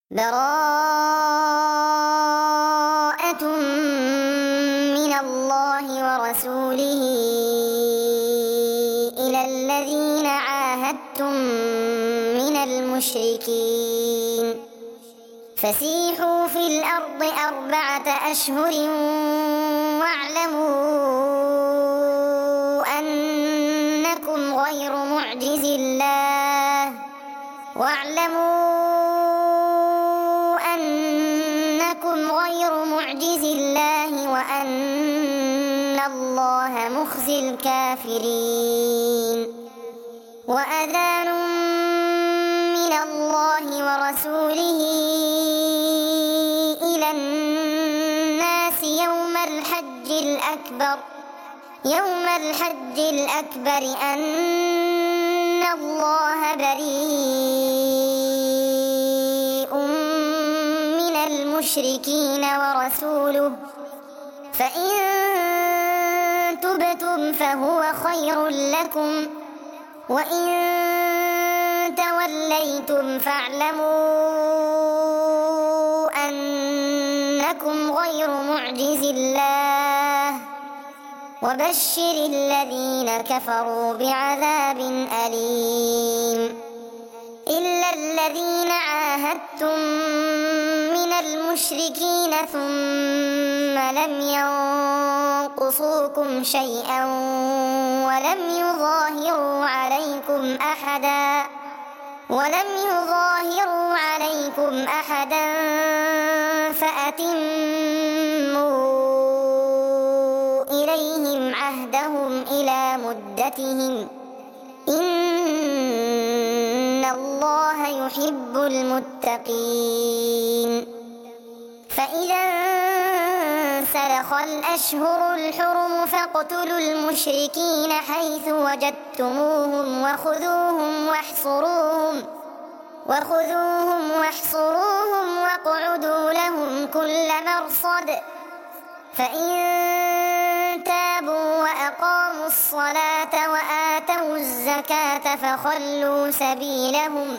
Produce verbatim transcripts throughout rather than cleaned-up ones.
براءة من الله ورسوله إلى الذين عاهدتم من المشركين فسيحوا في الأرض أربعة أشهر واعلموا أنكم غير معجز الله واعلموا أنكم غير معجز الله وأن الله مخزي الكافرين وأذان من الله ورسوله إلى الناس يوم الحج الأكبر يوم الحج الأكبر أن الله بريء من المشركين ورسوله فإن تبتم فهو خير لكم وإن توليتم فاعلموا أنكم غير معجز الله وبشر الذين كفروا بعذاب أليم إلا الذين عاهدتم من المشركين ثم لم ينقصوكم شيئا ولم يظاهروا عليكم أحدا ولم يظاهروا عليكم أحدا فأتموا إليهم عهدهم إلى مدتهم إن الله يحب المتقين فإذا انسلخ الأشهر الحرم فاقتلوا المشركين حيث وجدتموهم وخذوهم واحصروهم وخذوهم واحصروهم واقعدوا لهم كل مرصد فإن تابوا وأقاموا الصلاة وآتوا الزكاة فخلوا سبيلهم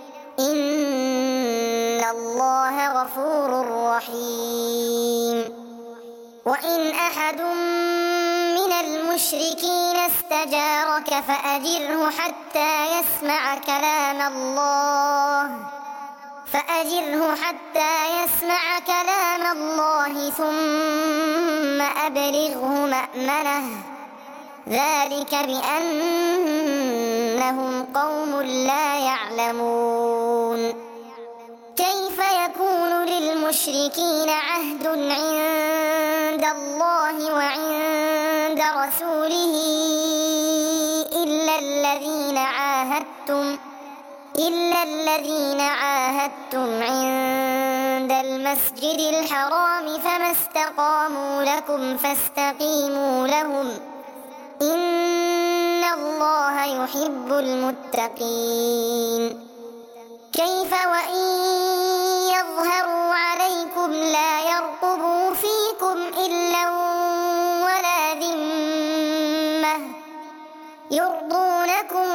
إن الله غفور رحيم وإن أحد من المشركين استجارك فأجره حتى يسمع كلام الله فأجره حتى يسمع كلام الله ثم أبلغه مأمنه ذلك بأنهم قوم لا يعلمون كيف يكون للمشركين عهد عند الله وعند رسوله إلا الذين عاهدتم إلا الذين عاهدتم عند المسجد الحرام فما استقاموا لكم فاستقيموا لهم إن الله يحب المتقين كيف وإن يظهروا عليكم لا يرقبوا فيكم إلا ولا ذمة يرضونكم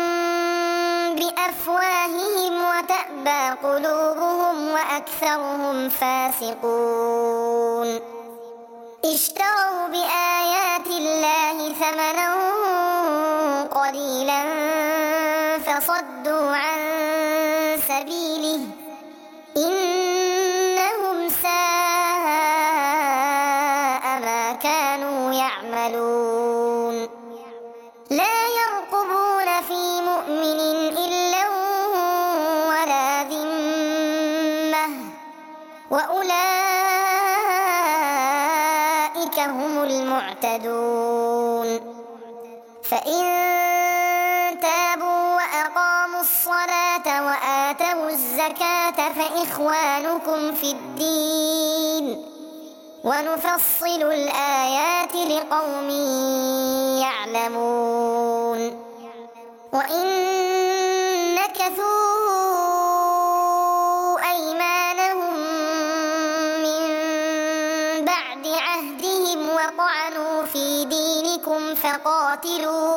بأفواههم وتأبى قلوبهم وأكثرهم فاسقون اشتروا بآيات الله ثمنا قليلا فصدوا عن سبيله إنهم ساء ما كانوا يعملون لا يرقبون في مؤمن إلا ولا ذمة وأولئك هم المعتدون فإن تابوا وأقاموا الصلاة وآتوا الزكاة فإخوانكم في الدين ونفصل الآيات لقوم يعلمون وإن نكثوا أيمانهم من بعد عهدهم وطعنوا في دينكم فقاتلوا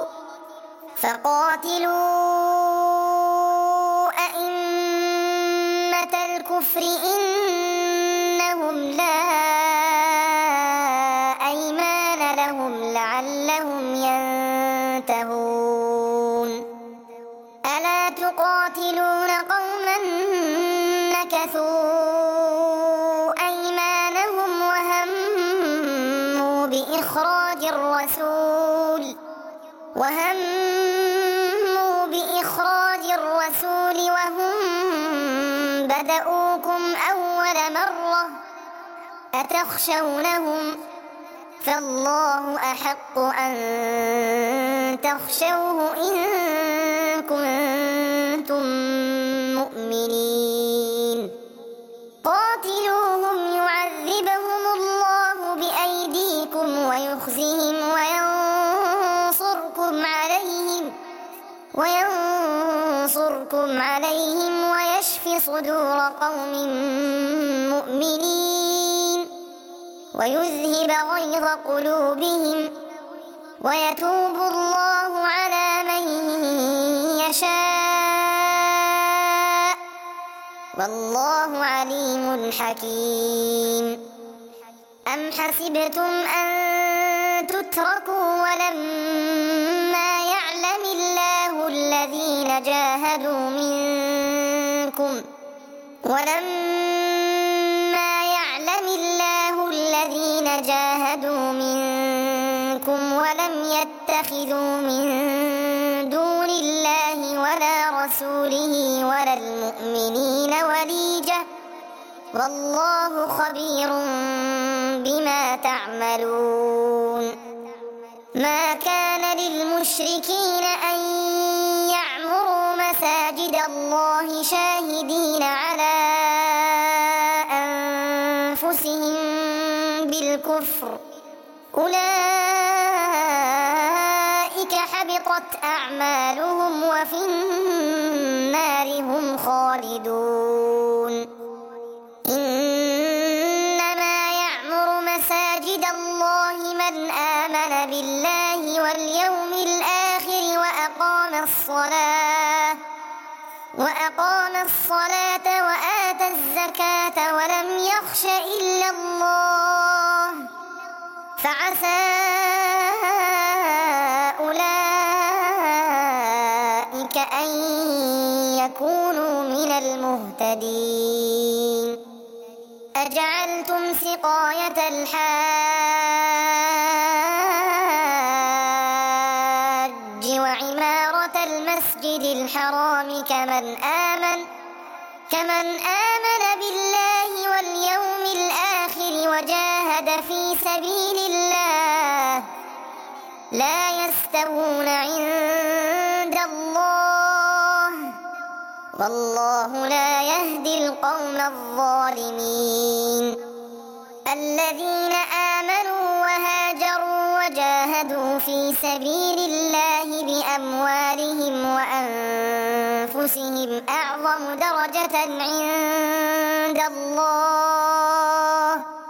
فقاتلوا أئمة الكفر الكفر إنهم لا أيمان لهم لعلهم ينتهون ألا تقاتلون قوما نكثوا أيمانهم وهموا بإخراج الرسول وهموا بإخراج الرسول وهم بدؤوكم أول مرة أتخشونهم فالله أحق أن تخشوه إن كنتم مؤمنين قاتلوهم يعذبهم الله بأيديكم ويخزهم وينصركم عليهم وينصركم عليهم ويشف صدور قوم مؤمنين ويذهب غيظ قلوبهم ويتوب الله على من يشاء والله عليم حكيم أم حسبتم أن تتركوا ولما يعلم الله الذين جاهدوا منكم ولما يعلم الله الذين جاهدوا منكم ولم يتخذوا من دون الله ولا رسوله ولا المؤمنين وليجة والله خبير بما تعملون ما كان للمشركين أن يعمروا مساجد الله شاهدين على أنفسهم بالكفر أولئك حبطت أعمالهم وفي النار هم خالدون إنما يعمر مساجد الله من آمن بالله واليوم الآخر وأقام الصلاة وأقام الصلاة وآتى الزكاة ولم يخش إلا الله فعسى أولئك أن يكونوا من المهتدين أجعلتم سقاية الحاج وعمارة المسجد الحرام كمن آمن كمن آمن بالله واليوم الآخر وجاهد في سبيل الله لا يستوون عند الله والله لا يهدي القوم الظالمين الذين آمنوا وهاجروا وجاهدوا في سبيل الله بأموالهم وأنفسهم أعظم درجة عند الله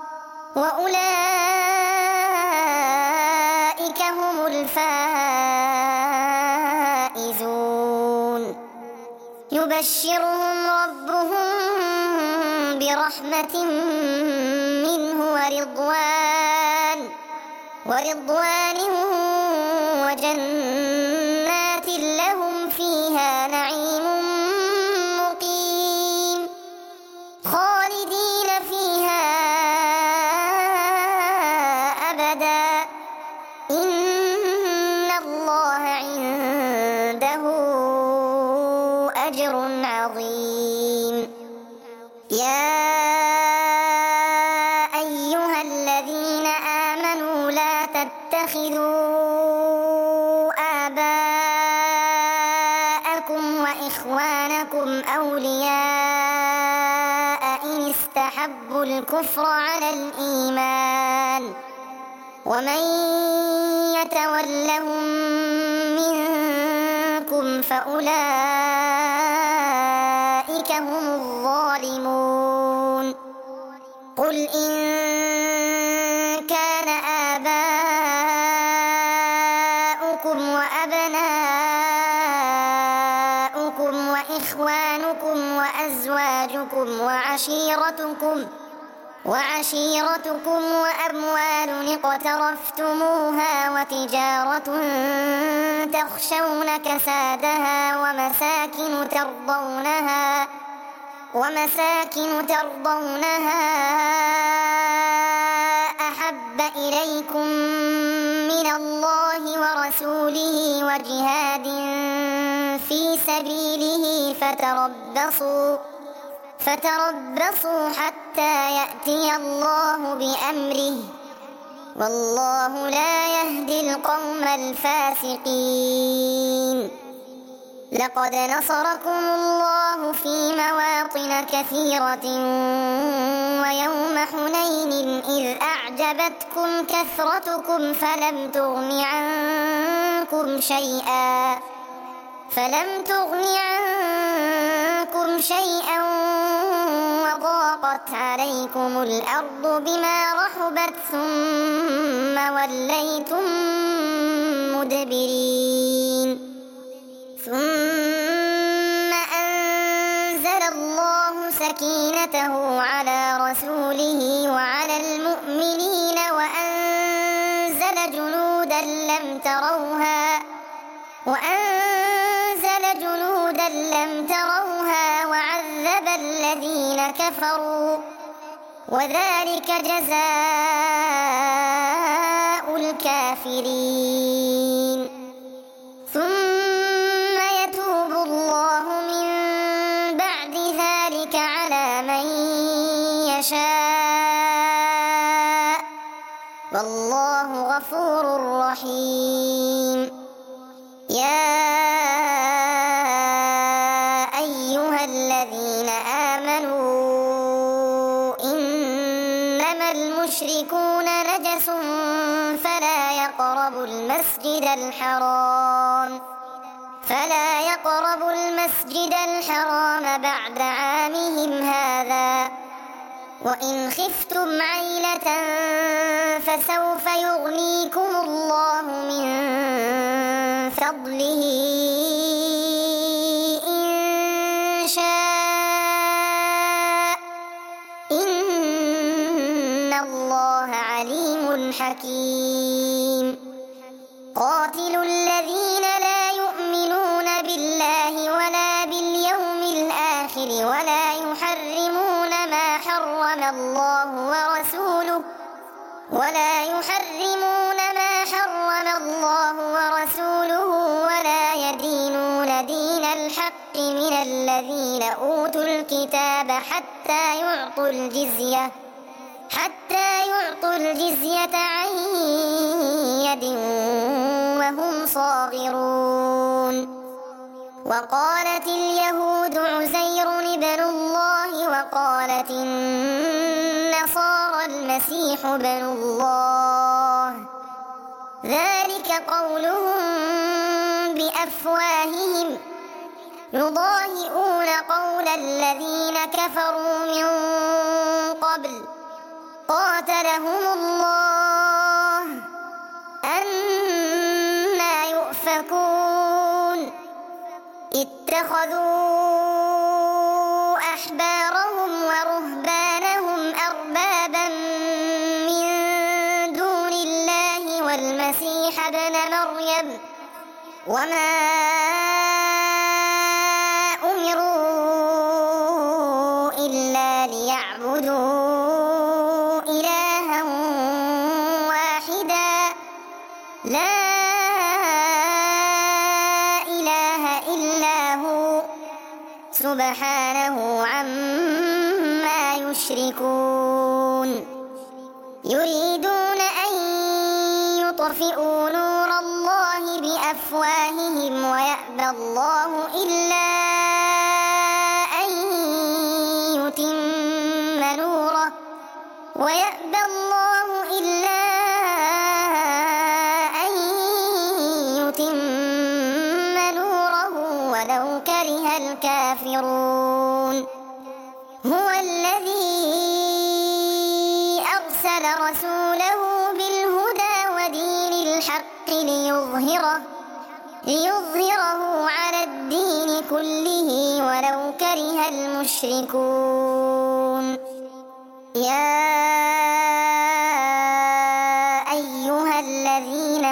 وأولئك هم الفائزون يبشرهم ربهم برحمة منه ورضوان ورضوان وجنات لهم فيها نعيم مقيم خالدين فيها أبدا إن الله عنده أجر عظيم يا أيها الذين آمنوا لا تتخذوا آباءكم وإخوانكم أولياء إن استحبوا الكفر على الإيمان ومن يتولهم منكم فأولئك هم الظالمون قل إن كان آباؤكم وأبناؤكم وإخوانكم وأزواجكم وعشيرتكم وعشيرتكم وأموال اقترفتموها وتجارة تخشون كسادها ومساكن ترضونها ومساكن ترضونها أحب إليكم من الله ورسوله وجهاد في سبيله فتربصوا فتربصوا حتى يأتي الله بأمره والله لا يهدي القوم الفاسقين. لقد نصركم الله في مواطن كثيرة ويوم حنين إذ أعجبتكم كثرتكم فلم تغن عنكم شيئا فلم تغن عنكم شيئا وضاقت عليكم الأرض بما رحبت ثم وليتم مدبرين ثم أنزل الله سكينته على رسوله وعلى المؤمنين وأنزل جنودا لم تروها وأنزل جنودا لم تروها وعذب الذين كفروا وذلك جزاء الكافرين. ثم يتوب الله من بعد ذلك على من يشاء والله غفور رحيم. يا أيها الذين آمنوا إنما المشركون نجس فلا يقربوا المسجد الحرام فلا يقربوا المسجد الحرام بعد عامهم هذا وإن خفتم عيلة فسوف يغنيكم الله من فضله إن شاء إن الله عليم حكيم. قاتلوا الذين لا يؤمنون بالله ولا باليوم الآخر ولا يحرمون ما حرم الله ورسوله ولا يحرمون ما حرم الله ورسوله ولا يدينون دين الحق من الذين أوتوا الكتاب حتى يعطوا الجزية حتى يعطوا الجزية عن يد وهم صاغرون. وقالت اليهود عزير ابن الله وقالت النصارى المسيح ابن الله ذلك قولهم بأفواههم يضاهئون قول الذين كفروا من قبل قاتلهم الله أنى يؤفكون. اتخذوا أحبارهم ورهبانهم أربابا من دون الله والمسيح ابن مريم وما أمروا إلا ليعبدوا إلها واحدا لا سبحانه عما يشركون. يريدون أن يطفئوا نور الله بأفواههم ويأبى الله إلا أن يتم نوره ويأبى الله إلا أن يتم نوره ولو كره الكافرون. هو الذي أرسل رسوله بالهدى ودين الحق ليظهره ليظهره على الدين كله ولو كره المشركون. يا أيها الذين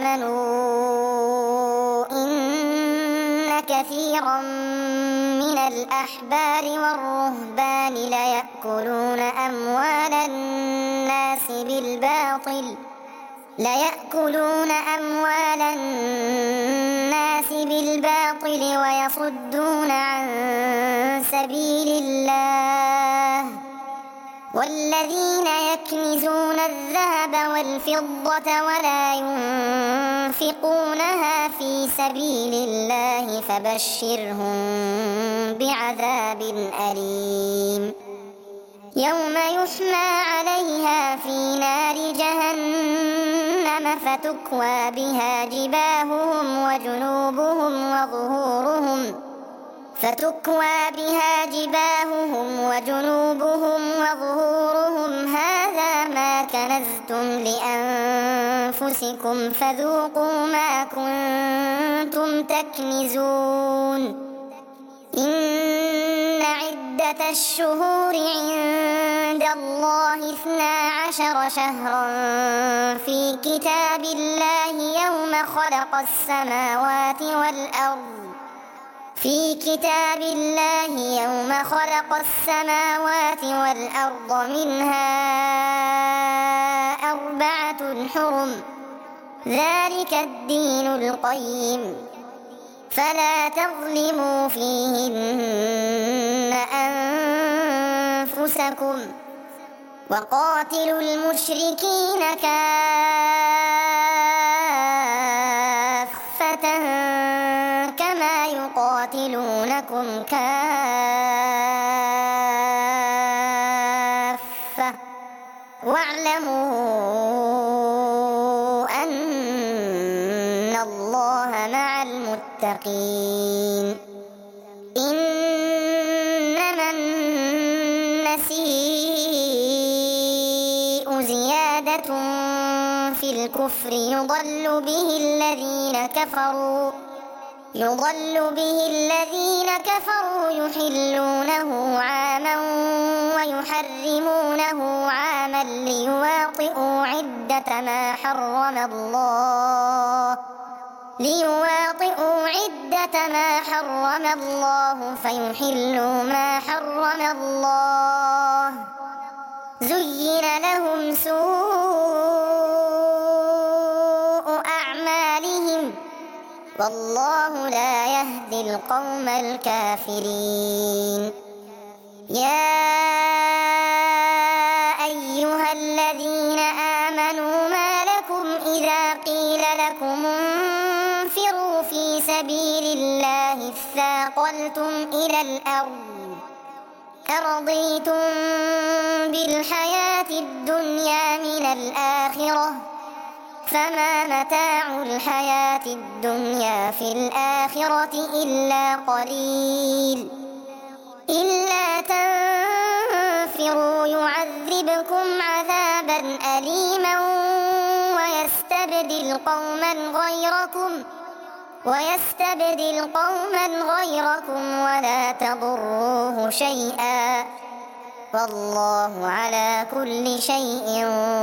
آمنوا إن كثيرا من الأحبار والرهبان ليأكلون أموال الناس بالباطل ليأكلون أموال الناس بالباطل ويصدون عن سبيل الله والذين يكنزون الذهب والفضة ولا ينفقونها في سبيل الله فبشرهم بعذاب أليم يوم يحمى عليها في نار جهنم فتكوى بها جباههم وجنوبهم وظهورهم فتكوى بها جباههم وجنوبهم وظهورهم هذا ما كنزتم لأنفسكم فذوقوا ما كنتم تكنزون إن عدة الشهور عند الله اثنا عشر شهرا في كتاب الله يوم خلق السماوات والأرض في كتاب الله يوم خلق السماوات والأرض منها أربعة حرم ذلك الدين القيم فلا تظلموا فيهن أنفسكم وقاتلوا المشركين كافة كما يقاتلونكم كافة واعلموا أن الله مع المتقين إنما النسيء زيادة في الكفر يضل به الذين كفروا يضل به الذين كفروا يحلونه عاما ويحرمونه عاما ليواطئوا عدة ما حرم الله ليواطئوا عدة ما حرم الله فيحلوا ما حرم الله زين لهم سوء أعمالهم والله لا يهدي القوم الكافرين يا أيها الذين آمنوا ما لكم إذا قيل لكم انفروا في سبيل الله اثاقلتم إلى الأرض أرضيتم بالحياة الدنيا من الآخرة فما متاع الحياة الدنيا في الآخرة إلا قليل إلا تنفروا يعذبكم عذابا أليما ويستبدل قوما غيركم ويستبدل قوما غيركم ولا تضروه شيئا والله على كل شيء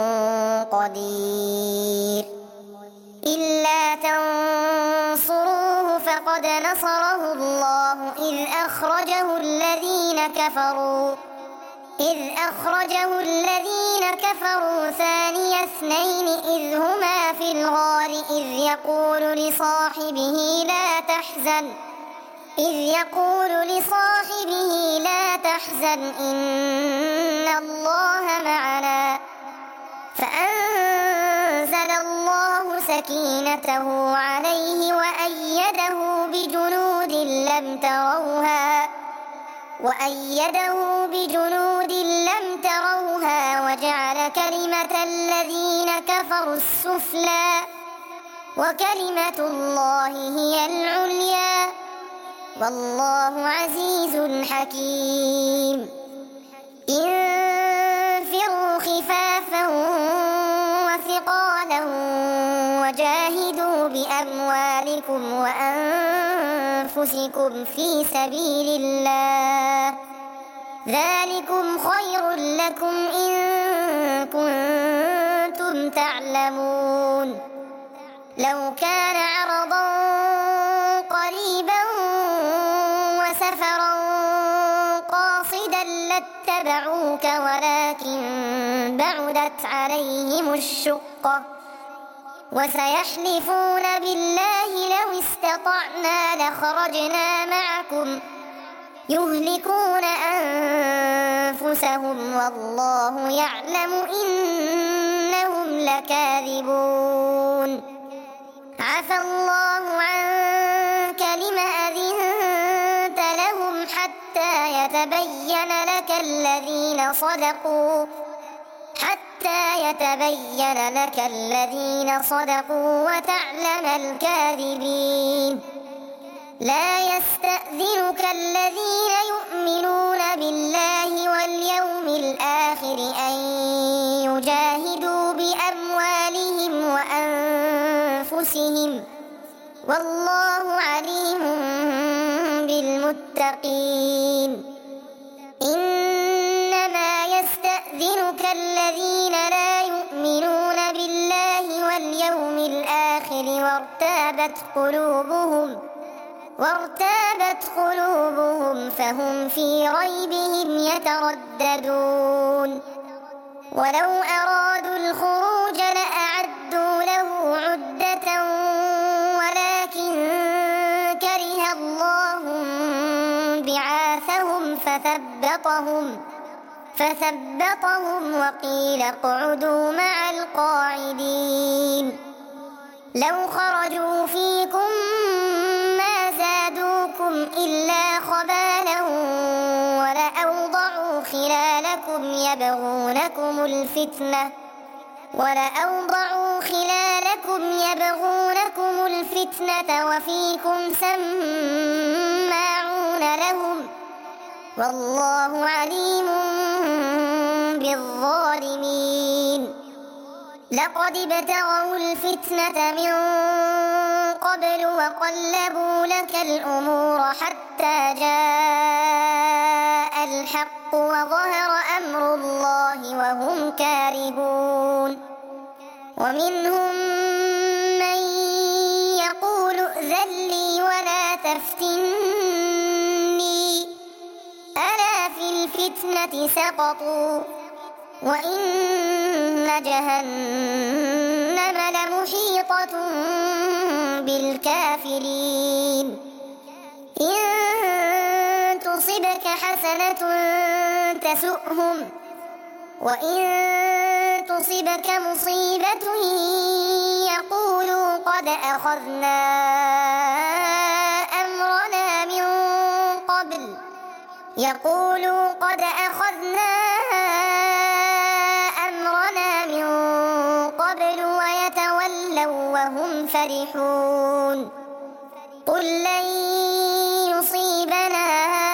قدير إلا تنصروه فقد نصره الله إذ أخرجه الذين كفروا إذ أخرجه الذين كفروا ثاني اثنين إذ هما في الغار إذ يقول لصاحبه لا تحزن إذ يقول لصاحبه لا تحزن إن الله معنا فأنزل الله سكينته عليه وأيده بجنود لم تروها وأيده بجنود لم تروها وجعل كلمة الذين كفروا السفلى وكلمة الله هي العليا والله عزيز حكيم انفروا خفافا وثقالا وجاهدوا بأموالكم وأنفسكم في سبيل الله ذلكم خير لكم إن كنتم تعلمون لو كان عرضا قريبا وسفرا قاصدا لاتبعوك ولكن بعدت عليهم الشقة وسيحلفون بالله لو استطعنا لخرجنا معكم يهلكون أنفسهم والله يعلم إنهم لكاذبون عفى الله عنك لم أذنت لهم حتى يتبين لك الذين صدقوا حتى يتبين لك الذين صدقوا وتعلم الكاذبين لا يستأذنك الذين يؤمنون بالله واليوم الآخر أن يجاهدوا بأموالهم وأنفسهم والله عليم بالمتقين إنما يستأذنك الذين لا يؤمنون بالله واليوم الآخر وارتابت قلوبهم وارتابت قلوبهم فهم في ريبهم يترددون ولو أرادوا الخروج لأعدوا له عدة ولكن كره الله بعاثهم فثبطهم فثبطهم وقيل اقعدوا مع القاعدين لو خرجوا فيكم ما زادوكم إلا خبالا ولأوضعوا خلالكم يبغونكم الفتنة ولأوضعوا خلالكم يبغونكم الفتنة وفيكم سماعون لهم والله عليم بالظالمين لقد ابتغوا الفتنة من قبل وقلبوا لك الأمور حتى جاء الحق وظهر أمر الله وهم كارهون ومنهم من يقول ائذن لي ولا تفتني ألا في الفتنة سقطوا وإن جهنم لمحيطة بالكافرين إن تصبك حسنة تسؤهم وإن تصبك مصيبة يقولوا قد أخذنا أمرنا من قبل يقولوا قد أخذنا أمرنا من قبل ويتولوا وهم فرحون قل لن يصيبنا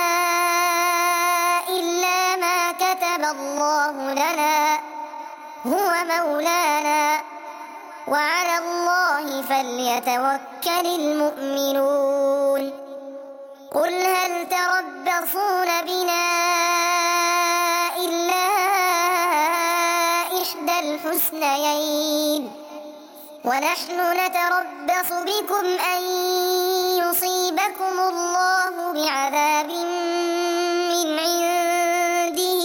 إلا ما كتب الله لنا هو مولانا وعلى الله فليتوكل المؤمنون قل هل تربصون بنا إلا إحدى الحسنيين ونحن نتربص بكم أن يصيبكم الله بعذاب من عنده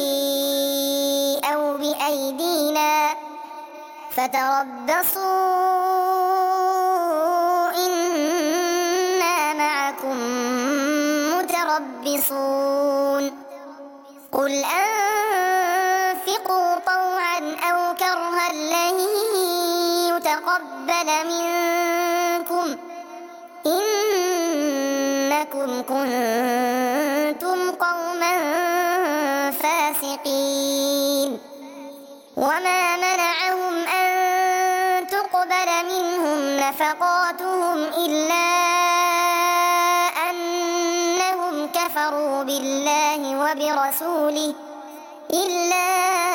أو بأيدينا فتربصوا إنا معكم متربصون قل أنفقوا طوعا أو كرها لن يتقبل منكم إنكم كنتم قوما فاسقين وما منعهم أن تقبل منهم نفقاتهم إلا أنهم كفروا بالله وبرسوله إلا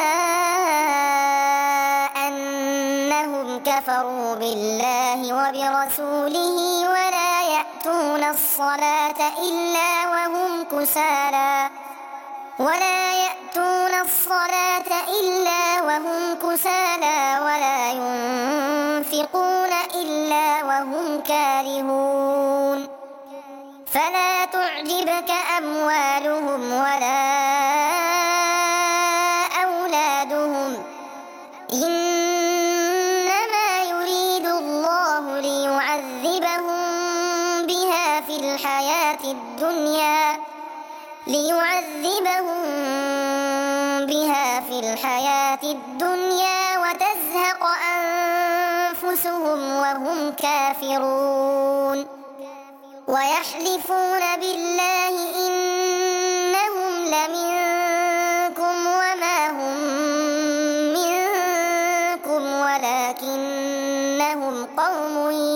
أنهم كفروا بالله وبرسوله ولا يأتون الصلاة إلا وهم كسالى ولا يأتون الصلاة إلا وهم كسالى ولا ينفقون إلا وهم كارهون فلا تعجبك أموالهم ولا أولادهم إنما يريد الله ليعذبهم بها في الحياة الدنيا ليعذبهم بها في الحياة الدنيا وتزهق أنفسهم وهم كافرون ويحلفون بالله إنهم لمنكم وما هم منكم ولكنهم قوم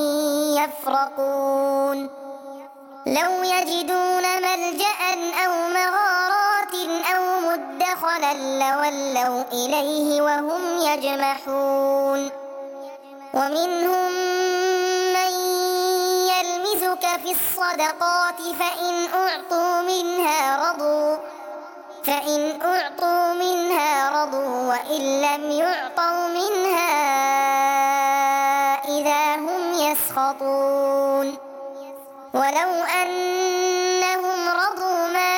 يفرقون لو يجدون ملجأ أو مغارات أو مدخلا لولوا إليه وهم يجمحون ومنهم من يلمزك في الصدقات فإن أعطوا منها رضوا فإن أعطوا منها رضوا وإن لم يعطوا منها إذا هم يسخطون ولو أنهم رضوا ما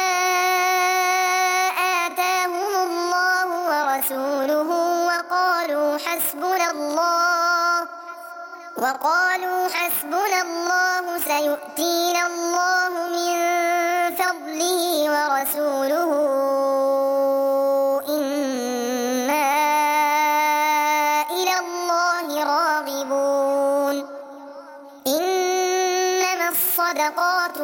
آتاهم الله ورسوله وقالوا حسبنا الله وقالوا حسبنا الله سيؤتينا الله من فضله ورسوله إنا إلى الله راغبون إنما الصدقات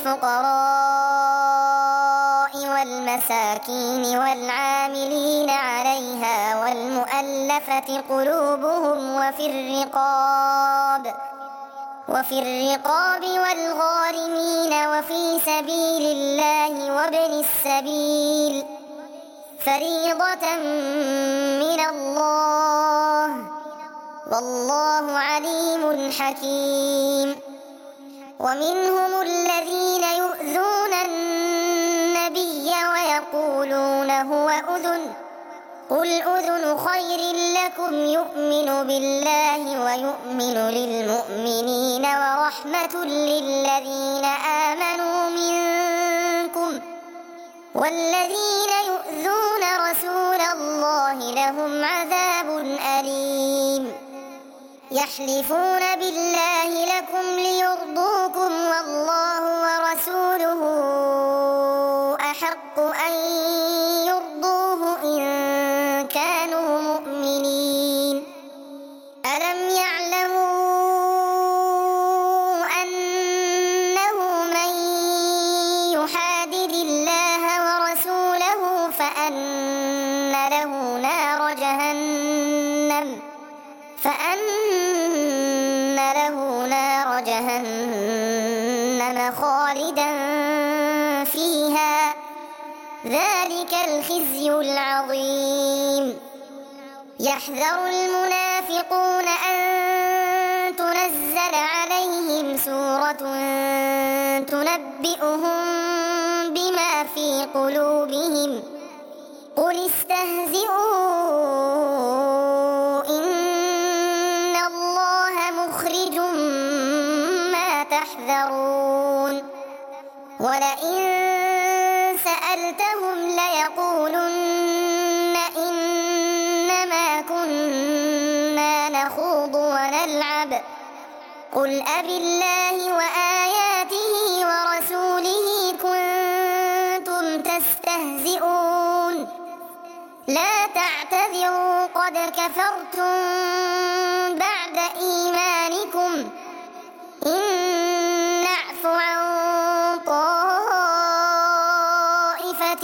للفقراء والمساكين والعاملين عليها والمؤلفة قلوبهم وفي الرقاب وفي الرقاب والغارمين وفي سبيل الله وابن السبيل فريضة من الله والله عليم حكيم ومنهم الذين يؤذون النبي ويقولون هو أذن قل أذن خير لكم يؤمن بالله ويؤمن للمؤمنين ورحمة للذين آمنوا منكم والذين يؤذون رسول الله لهم عذاب أليم يحلفون بالله لكم ليرضوكم والله ورسوله أحق أن يرضوه إن كانوا مؤمنين ألم يعلموا أنه من يحادد الله ورسوله فأن له نار جهنم فأن له نار جهنم خالدا فيها ذلك الخزي العظيم يحذر المنافقون أن تنزل عليهم سورة تنبئهم بما في قلوبهم قل استهزئوا إن الله مخرج ما تحذرون ولئن سألتهم ليقولن إنما كنا نخوض ونلعب قل أبالله وآياته ورسوله كنتم تستهزئون لا تعتذروا قد كفرتم بعد إيمانكم إن نعف عن طائفة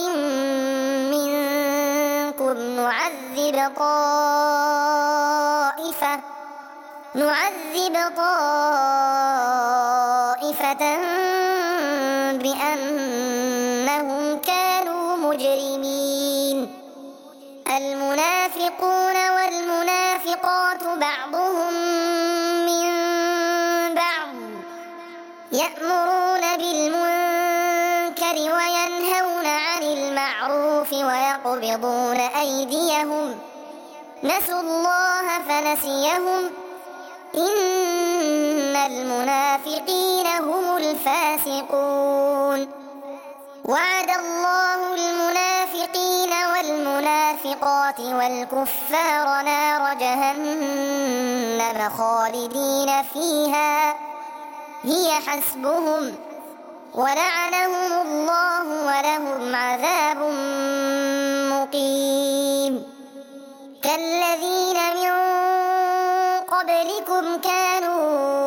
منكم نعذب طائفة نعذب طائفة بأنهم كانوا مجرمين المنافقون والمنافقات بعضهم من بعض يأمرون بالمنكر وينهون عن المعروف ويقبضون أيديهم نسوا الله فنسيهم إن المنافقين هم الفاسقون وعد الله المنافقين والمنافقات والكفار نار جهنم خالدين فيها هي حسبهم ولعنهم الله ولهم عذاب مقيم كالذين من قبلكم كانوا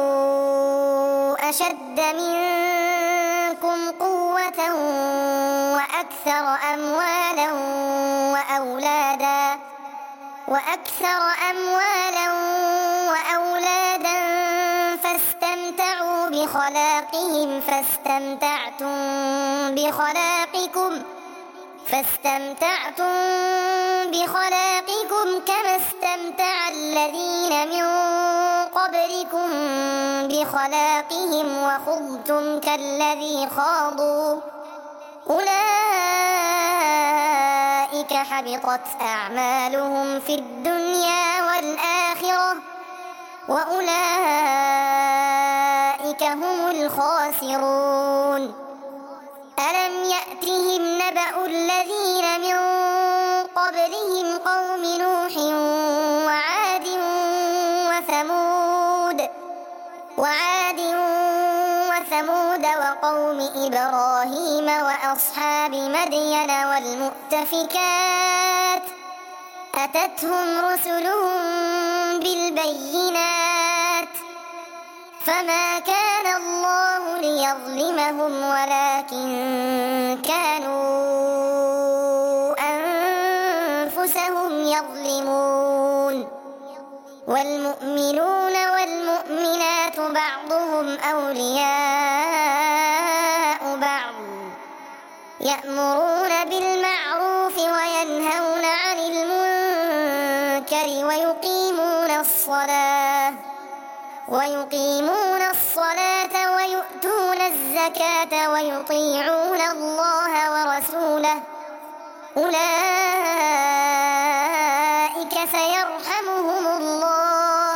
أشد منكم قوة وأكثر أموالا وأولادا وأكثر أموالا وأولادا فاستمتعوا بخلاقهم فاستمتعتم بخلاقكم فاستمتعتم بخلاقكم كما استمتع الذين من قبلكم بخلاقهم وخضتم كالذي خاضوا أولئك حبطت أعمالهم في الدنيا والآخرة وأولئك هم الخاسرون ألم يأتهم نبأ الذين من قبلهم قوم نوح وعاد وثمود وعاد وثمود وقوم إبراهيم وأصحاب مدين والمؤتفكات أتتهم رسلهم بالبينات فما كان الله ليظلمهم ولكن كانوا أنفسهم يظلمون والمؤمنون والمؤمنات بعضهم أولياء بعض يأمرون بالمعروف وينهون عن المنكر ويقيمون الصلاة ويقيمون الصلاة ويؤتون الزكاة ويطيعون الله ورسوله أولئك سيرحمهم الله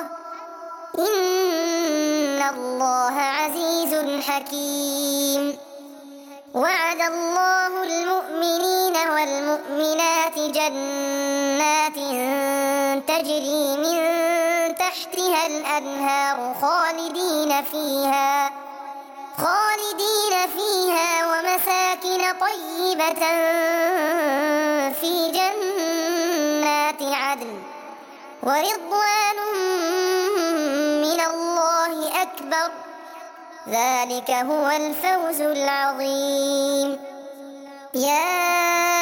إن الله عزيز حكيم وعد الله المؤمنين والمؤمنات جنات تجري من تحتها الأنهار خالدين فيها خالدين فيها ومساكن طيبة في جنات عدن ورضوان من الله أكبر ذلك هو الفوز العظيم يا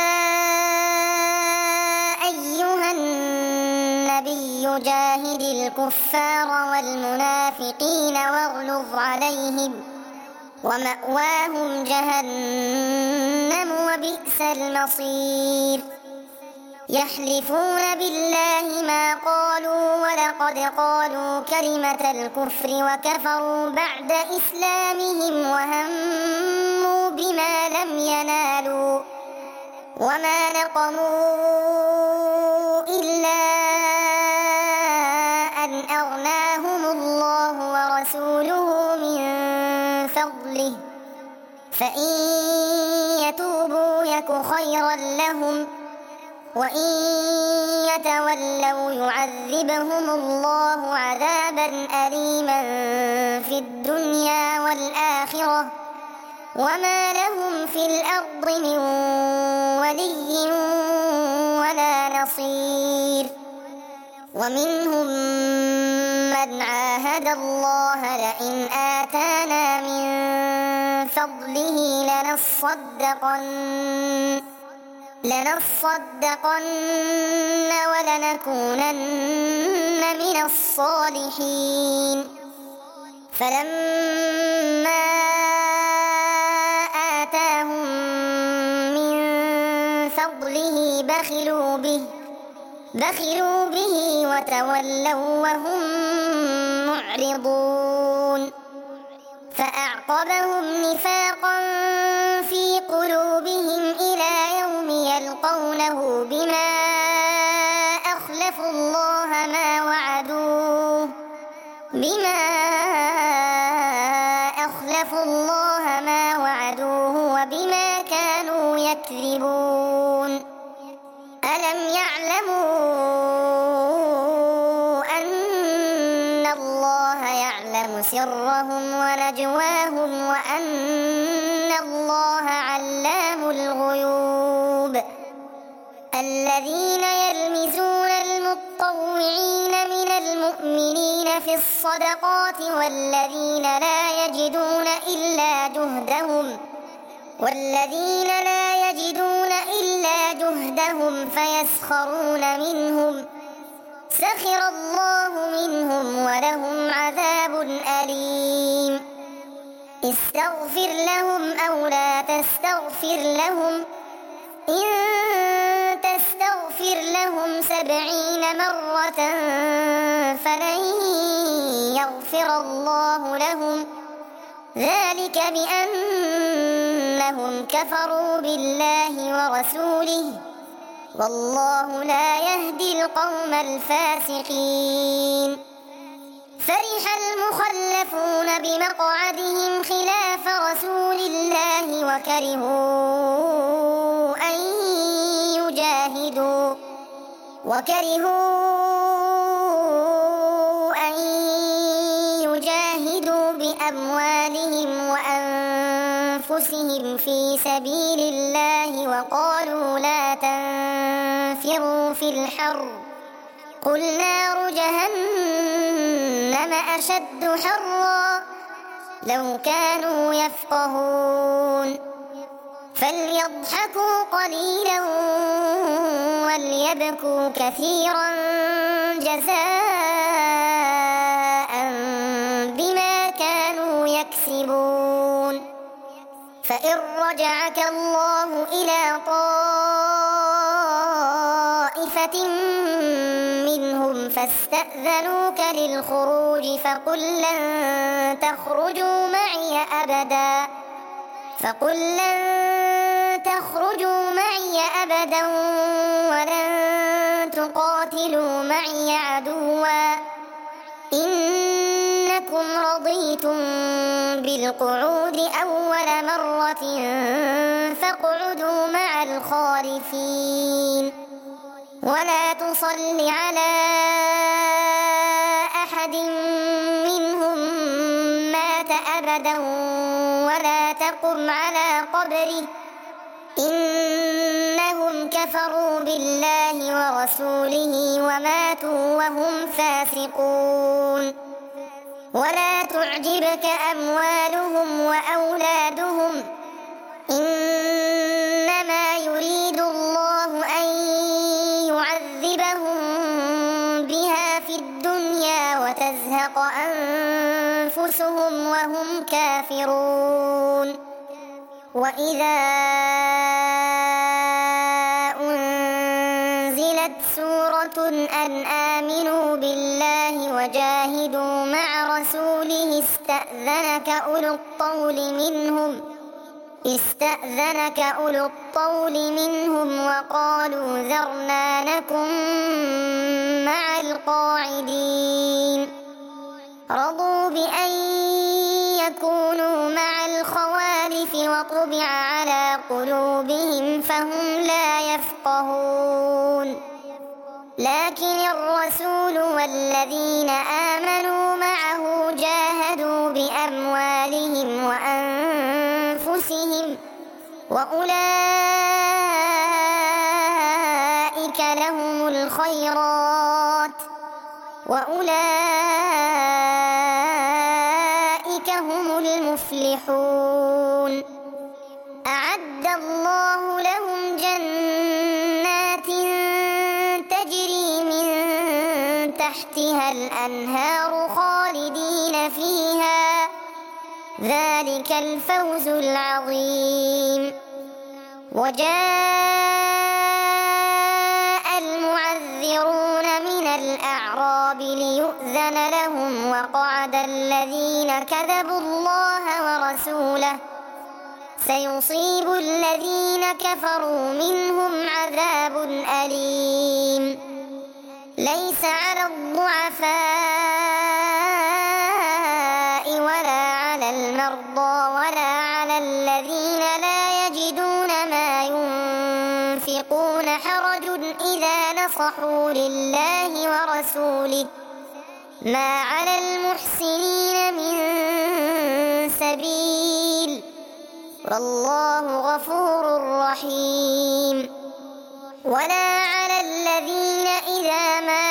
أيها النبي جاهد الكفار والمنافقين واغلظ عليهم ومأواهم جهنم وبئس المصير يحلفون بالله ما قالوا ولقد قالوا كلمة الكفر وكفروا بعد إسلامهم وهموا بما لم ينالوا وما نقموا إلا أن أغناهم الله ورسوله من فضله فإن يتوبوا يك خيرا لهم وإن يتولوا يعذبهم الله عذابا أليما في الدنيا والآخرة وما لهم في الأرض من ولي ولا نصير ومنهم من عاهد الله لئن آتانا من فضله لنصدقن لنصدقن ولنكونن من الصالحين فلما آتاهم من فضله بخلوا به بخلوا به وتولوا وهم معرضون فأعقبهم نفاقا في قلوبهم إلى يوم يلقونه بما أخلفوا الله ما وعدوه بما أخلفوا الله ما وعدوه وبما كانوا يكذبون ألم يعلموا أن الله يعلم سرهم ونجواهم وأن الله علام الغيوب الذين يلمزون المطوعين من المؤمنين في الصدقات والذين لا يجدون إلا جهدهم والذين لا يجدون إلا جهدهم فيسخرون منهم سخر الله منهم ولهم عذاب أليم استغفر لهم أو لا تستغفر لهم إن تستغفر لهم سبعين مرة فلن يغفر الله لهم ذلك بأنهم كفروا بالله ورسوله والله لا يهدي القوم الفاسقين فرح المخلفون بمقعدهم خلاف رسول الله وكرهوا أن يجاهدوا وكرهوا أن يجاهدوا بأموالهم وأنفسهم في سبيل الله وقالوا لا تنفروا في الحر قل نار جهنم أشد حرا لو كانوا يفقهون فليضحكوا قليلا وليبكوا كثيرا جزاء بما كانوا يكسبون فإن رجعك الله إلى طائفة منهم فاستأذنوك للخروج فقل لن تخرجوا معي أبدا فقل لن تخرجوا معي أبدا ولن تقاتلوا معي عدوا إنكم رضيتم بالقعود أول مرة فاقعدوا مع الخالفين ولا تصل على أحد منهم مات أبدا ولا تقم على قبره إنهم كفروا بالله ورسوله وماتوا وهم فاسقون ولا تعجبك أموالهم وأولادهم إنما يريد الله أن يعذبهم بها في الدنيا وتزهق أنفسهم وهم كافرون وإذا أنزلت سورة أن آمنوا بالله وجاهدوا مع رسوله استأذنك أولو الطول منهم استأذنك أولو الطول منهم وقالوا ذرنا نكن مع القاعدين رضوا بأن يكونوا مع الخوالف وطبع على قلوبهم فهم لا يفقهون لكن الرسول والذين آمنوا معه جاهدوا بأموالهم وأنفسهم وأولئك لهم الخيرات وأولئك هم المفلحون أعد الله لهم جنات تجري من تحتها الأنهار خالدين فيها ذلك الفوز العظيم وجاء المعذرون من الأعراب ليؤمنوا يؤذن لهم وقعد الذين كذبوا الله ورسوله سيصيب الذين كفروا منهم عذاب أليم ليس على الضعفاء ولا على المرضى ولا على الذين لا يجدون ما ينفقون حرج إذا نصحوا لله ورسوله ما على المحسنين من سبيل والله غفور رحيم ولا على الذين إذا ما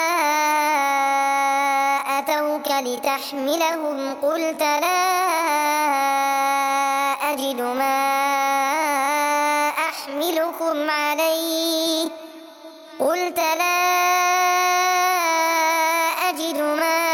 أتوك لتحملهم قلت لا أجد ما أحملكم عليه قلت لا أجد ما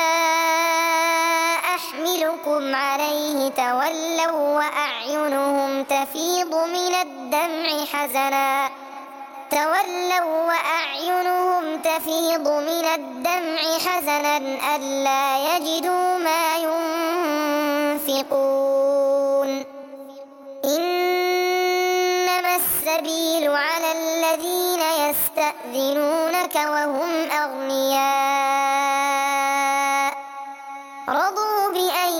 أحملكم عليه تولوا وأعينهم تفيض من الدمع حزنا تولوا وأعينهم تفيض من الدمع حزنا ألا يجدوا ما ينفقون إنما السبيل على الذين يستأذنونك وهم أغنياء رضوا بأن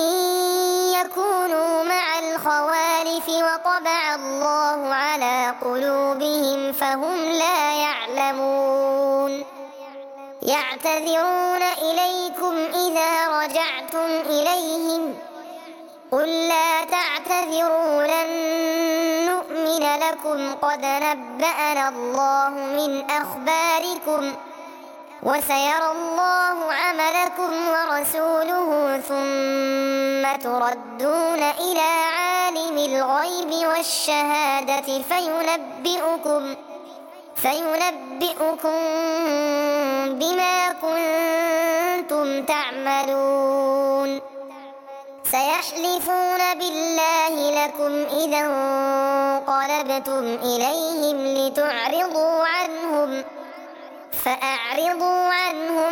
يكونوا مع الخوالف وطبع الله على قلوبهم فهم لا يعلمون يعتذرون إليكم إذا رجعتم إليهم قل لا تعتذروا لن نؤمن لكم قد نبأنا الله من أخباركم وسيرى الله عملكم ورسوله ثم تردون إلى عالم الغيب والشهادة فينبئكم فينبئكم بما كنتم تعملون سيحلفون بالله لكم إذا انقلبتم إليهم لتعرضوا عنهم فأعرضوا عنهم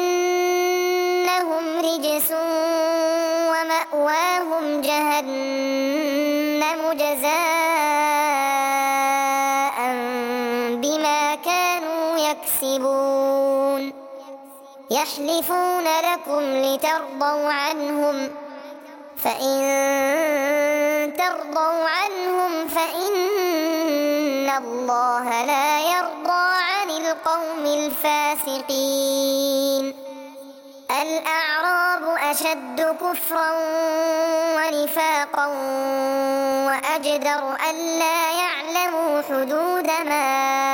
إنهم رجس ومأواهم جهنم جزاء بما كانوا يكسبون يحلفون لكم لترضوا عنهم فإن ترضوا عنهم فإن الله لا يرضى عن القوم الفاسقين الأعراب أشد كفرا ونفاقا وأجدر ألا يعلموا حدود ما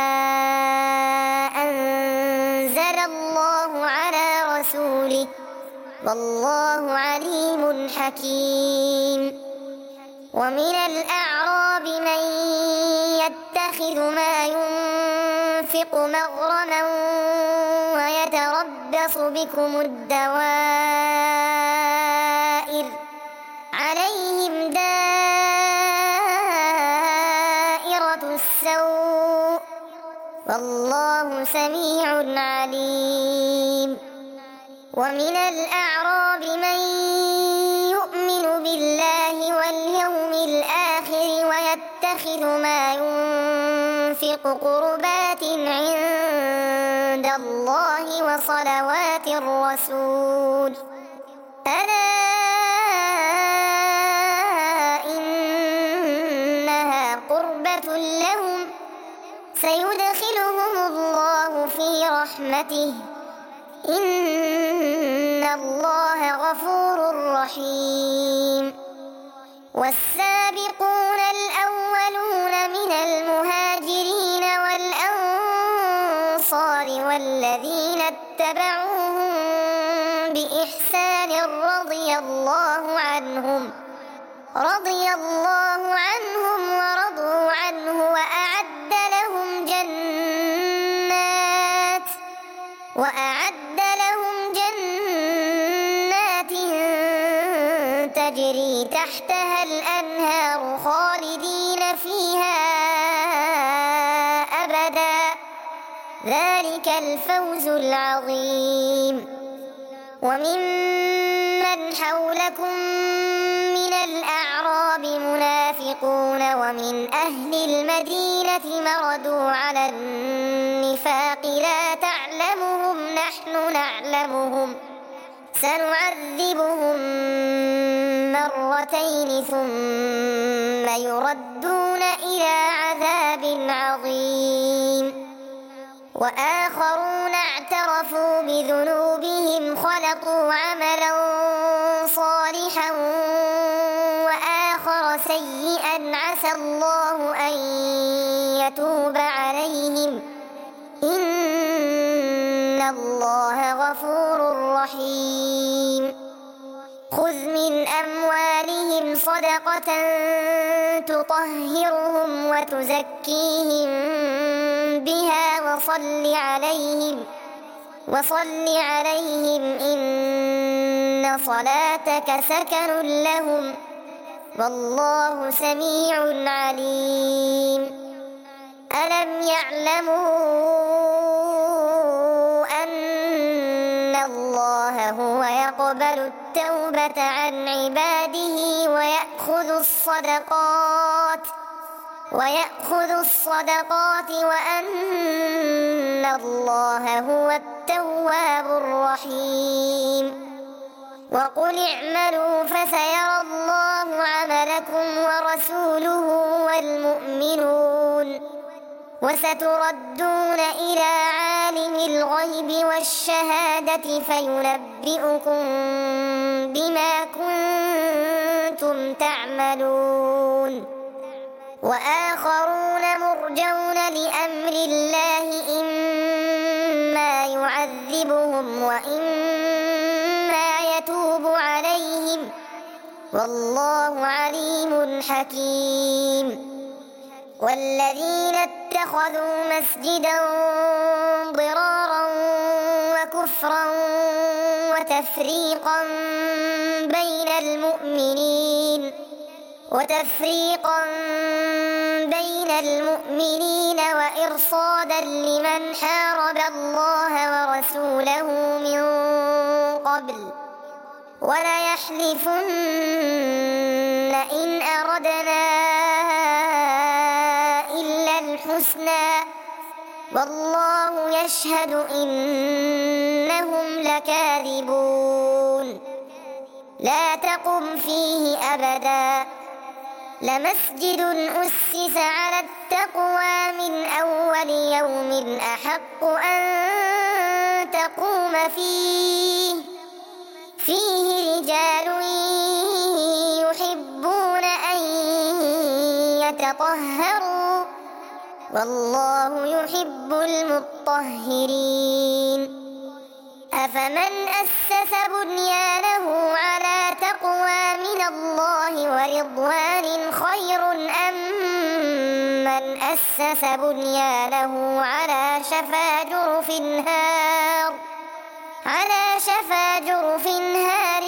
أنزل الله على رسوله والله عليم حكيم ومن الأعراب من يتخذ ما ينفق مغرما ويتربص بكم الدوائر عليهم دائرة السوء والله سميع عليم ومن الأعراب من يؤمن بالله واليوم الآخر ويتخذ ما ينفق قربات عند الله وصلوات الرسول ألا إنها قربة لهم سيدخلهم الله في رحمته إن الله غفور رحيم والسابقون الأولون من المهاجرين والأنصار والذين اتبعوهم بإحسان رضي الله عنهم رضي الله عنهم ورضوا عنه وأعد لهم جنات وأعد لهم جنات تجري تحتها الأنهار خالدين فيها أبدا ذلك الفوز العظيم. وممن حولكم من الأعراب منافقون ومن أهل المدينة مردوا على النفاق لا تعلمهم نحن نعلمهم سنعذبهم مرتين ثم يردون إلى عذاب عظيم. وآخرون اعترفوا بذنوبهم خلقوا عملا صالحا وآخر سيئا عسى الله أن يتوب عليهم إن الله غفور رحيم. خذ من أموالهم صدقة تطهرهم وتزكيهم بها وصل عليهم وصل عليهم إن صلاتك سكن لهم والله سميع عليم. ألم يعلموا أن الله هو يقبل التوبة عن عباده ويأخذ الصدقات ويأخذ الصدقات وأن الله هو التواب الرحيم. وقل اعملوا فسيرى الله عملكم ورسوله والمؤمنون وستردون إلى عالم الغيب والشهادة فينبئكم بما كنتم تعملون. وآخرون مرجون لأمر الله إما يعذبهم وإما يتوب عليهم والله عليم حكيم. والذين اتخذوا مسجدا ضرارا وكفرا وتفريقا بين المؤمنين وتفريقا بين المؤمنين وإرصادا لمن حارب الله ورسوله من قبل وليحلفن إن أردنا إلا الحسنى والله يشهد إنهم لكاذبون. لا تقم فيه أبدا لمسجد أسس على التقوى من أول يوم أحق أن تقوم فيه فيه رجال يحبون أن يتطهروا والله يحب المطهرين. أفمن أسس بنيانه على تقوى من الله ورضوان خير أم من أسس بنيانه على شفا جرف هار على شفا جرف هار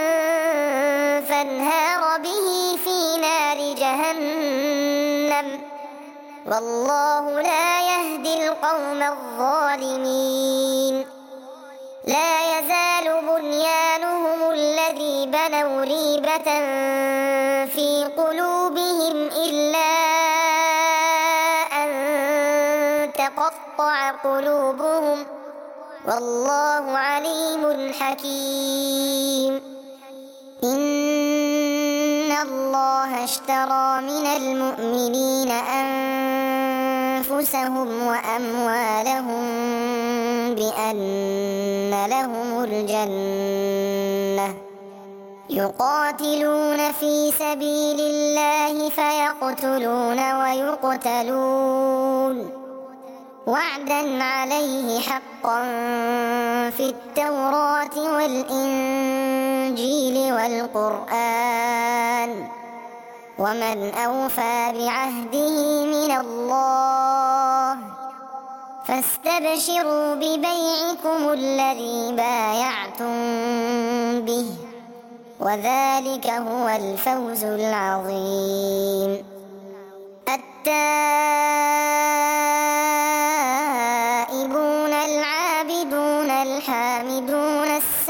فانهار به في نار جهنم والله لا يهدي القوم الظالمين. لا يزال بنيانهم الذي بنوا ريبة في قلوبهم إلا أن تقطع قلوبهم والله عليم حكيم. إن الله اشترى من المؤمنين أنفسهم وأموالهم بأن لهم الجنة يقاتلون في سبيل الله فيقتلون ويقتلون وعدا عليه حقا في التوراة والإنجيل والقرآن ومن أوفى بعهده من الله فاستبشروا ببيعكم الذي بايعتم به وذلك هو الفوز العظيم. التائب الحامدون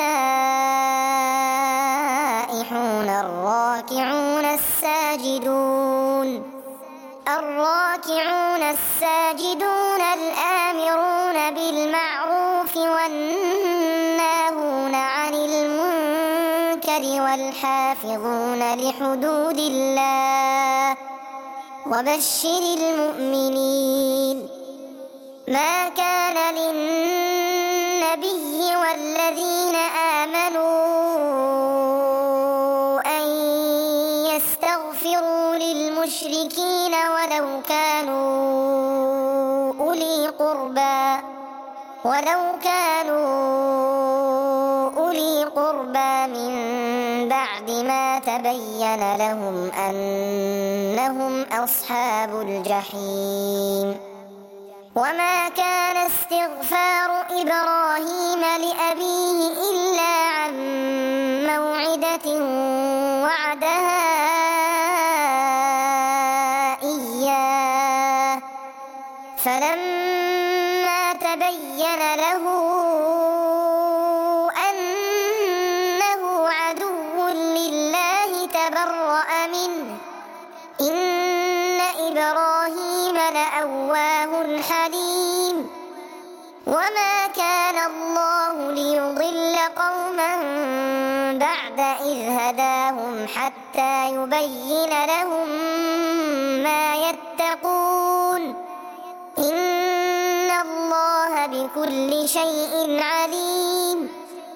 السائحون الراكعون الساجدون الراكعون الساجدون الآمرون بالمعروف والناهون عن المنكر والحافظون لحدود الله وبشر المؤمنين. ما كان للنبي والذين آمنوا أن يستغفروا للمشركين ولو كانوا أولي قربى ولو كانوا أولي قربى من بعد ما تبين لهم أنهم أصحاب الجحيم. وما كان استغفار إبراهيم لأبيه إلا عن موعدة وعدها إياه فلما تبين له أنه عدو لله تبرأ منه إن إبراهيم لأواه حليم. وما كان الله ليضل قوما بعد إذ هداهم حتى يبين لهم ما يتقون إن الله بكل شيء عليم.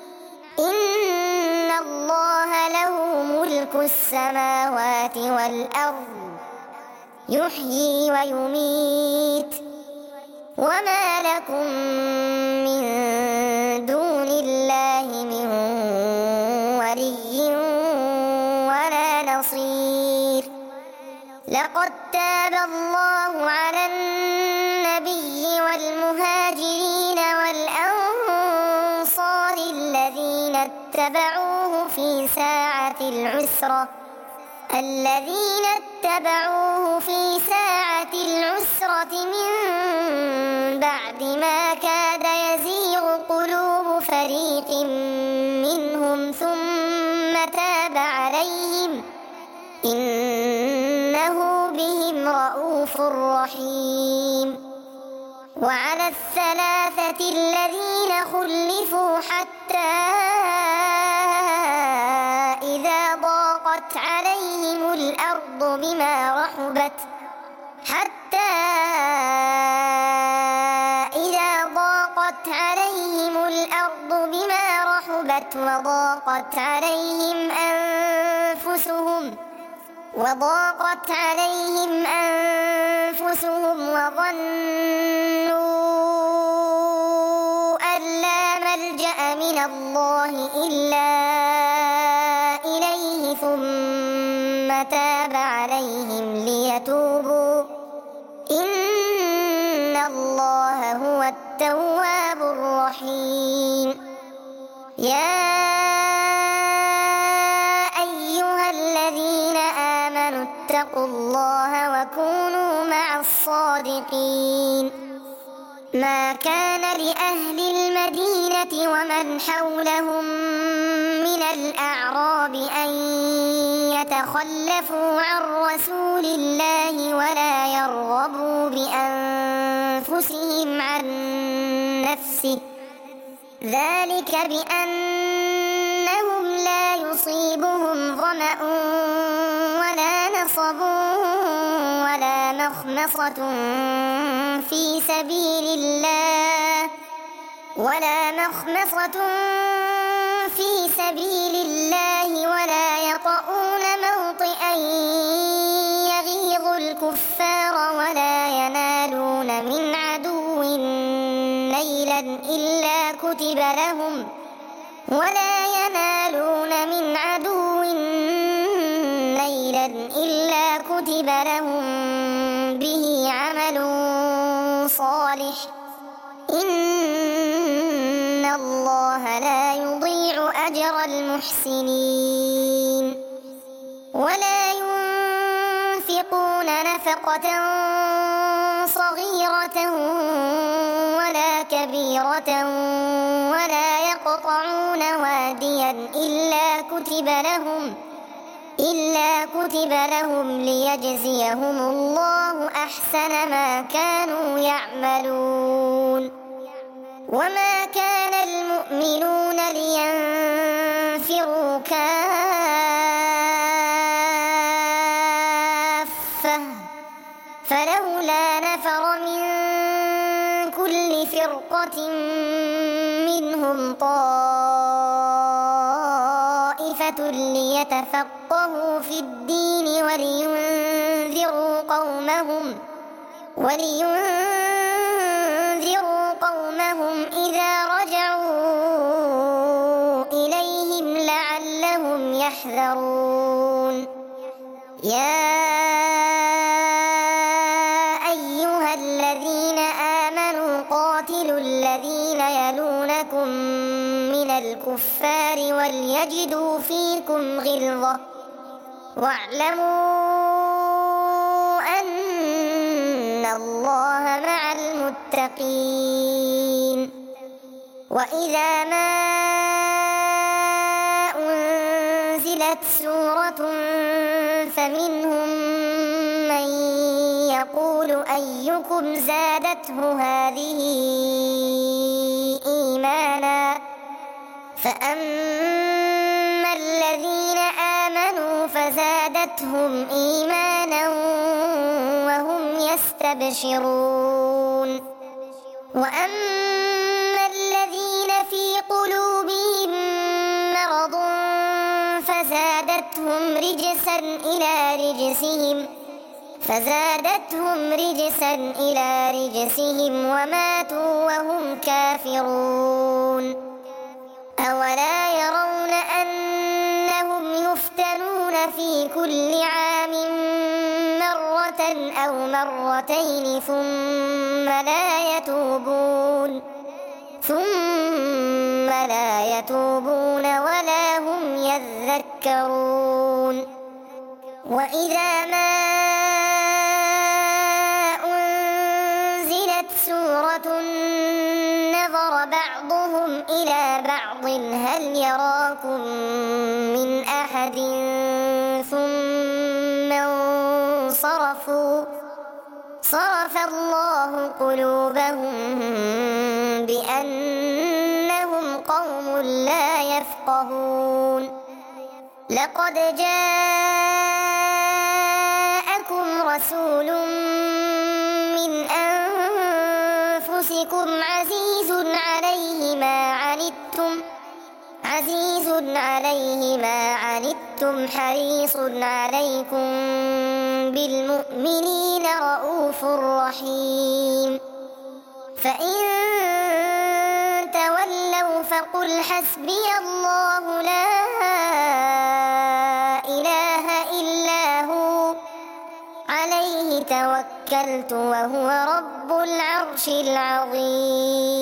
إن الله له ملك السماوات والأرض يحيي ويميت وما لكم من دون الله من ولي ولا نصير. لقد تاب الله على النبي والمهاجرين والأنصار الذين اتبعوه في ساعة العسرة الذين اتبعوه في ساعة العسرة من بعد ما كاد يزيغ قلوب فريق منهم ثم تاب عليهم إنه بهم رءوف رحيم. وعلى الثلاثة الذين خلفوا حتى إذا ضاقت عليهم الأرض بما رحبت حتى إذا ضاقت عليهم الأرض بما رحبت وضاقت عليهم أنفسهم وضاقت عليهم أنفسهم وظنوا أن لا ملجأ من الله إلا إليه ثم تاب عليهم ليتوبوا إن الله هو التواب الرحيم. يا أيها الذين آمنوا اتقوا الله وكونوا مع الصادقين. ما كان لأهل المدينة ومن حولهم من الأعراب أن يتخلفوا عن رسول الله ولا يرغبوا بأنفسهم عن نفسه ذلك بأنهم لا يصيبهم ظمأ ولا نصب ولا مخمصة في سبيل الله ولا مخمصة في سبيل الله ولا يطؤون موطئا يغيظ الكفار ولا ينالون من عدو نيلا إلا كتب لهم ولا ينالون من عدو نيلا إلا كتب لهم به عمل صالح إن الله لا يضيع أجر المحسنين. ولا ينفقون نفقة صغيرة ولا كبيرة ولا يقتلون يقطعون واديا إلا كتب لهم إلا كتب لهم ليجزيهم الله أحسن ما كانوا يعملون. وما كان المؤمنون لينفروا كافة فلولا نفر من كل فرقة منهم طائفة ليتفقهوا في الدين ولينذروا قومهم ولينذروا قومهم إذا رجعوا إليهم لعلهم يحذرون. يا أيها الذين آمنوا قاتلوا الذين يلونكم من الكفار وليجدوا فيكم غلظة واعلموا أن الله مع المتقين. وإذا ما أنزلت سورة فمنهم من يقول أيكم زادته هذه إيمانا فأما الذين آمنوا فزادتهم إيمانا وهم يستبشرون. وأما الذين في قلوبهم مرض فزادتهم رجسا إلى رجسهم فزادتهم رجسا إلى رجسهم وماتوا وهم كافرون. أولا يرون أنهم يفتنون في كل عام مرة أو مرتين ثم لا يتوبون ثم لا يتوبون ولا هم يذكرون. وإذا ما أنزلت سورة نظر بعضهم إلى بعض هل يراكم من أحد ثم انصرفوا صرف الله قلوبهم بأنهم قوم لا يفقهون. لقد جاءكم رسول من أنفسكم عزيز عليه ما عنتم عزيز عليه ما عنتم حريص عليكم بالمؤمنين رؤوف رحيم. فإن تولوا فقل حسبي الله لا إله إلا هو عليه توكلت وهو رب العرش العظيم.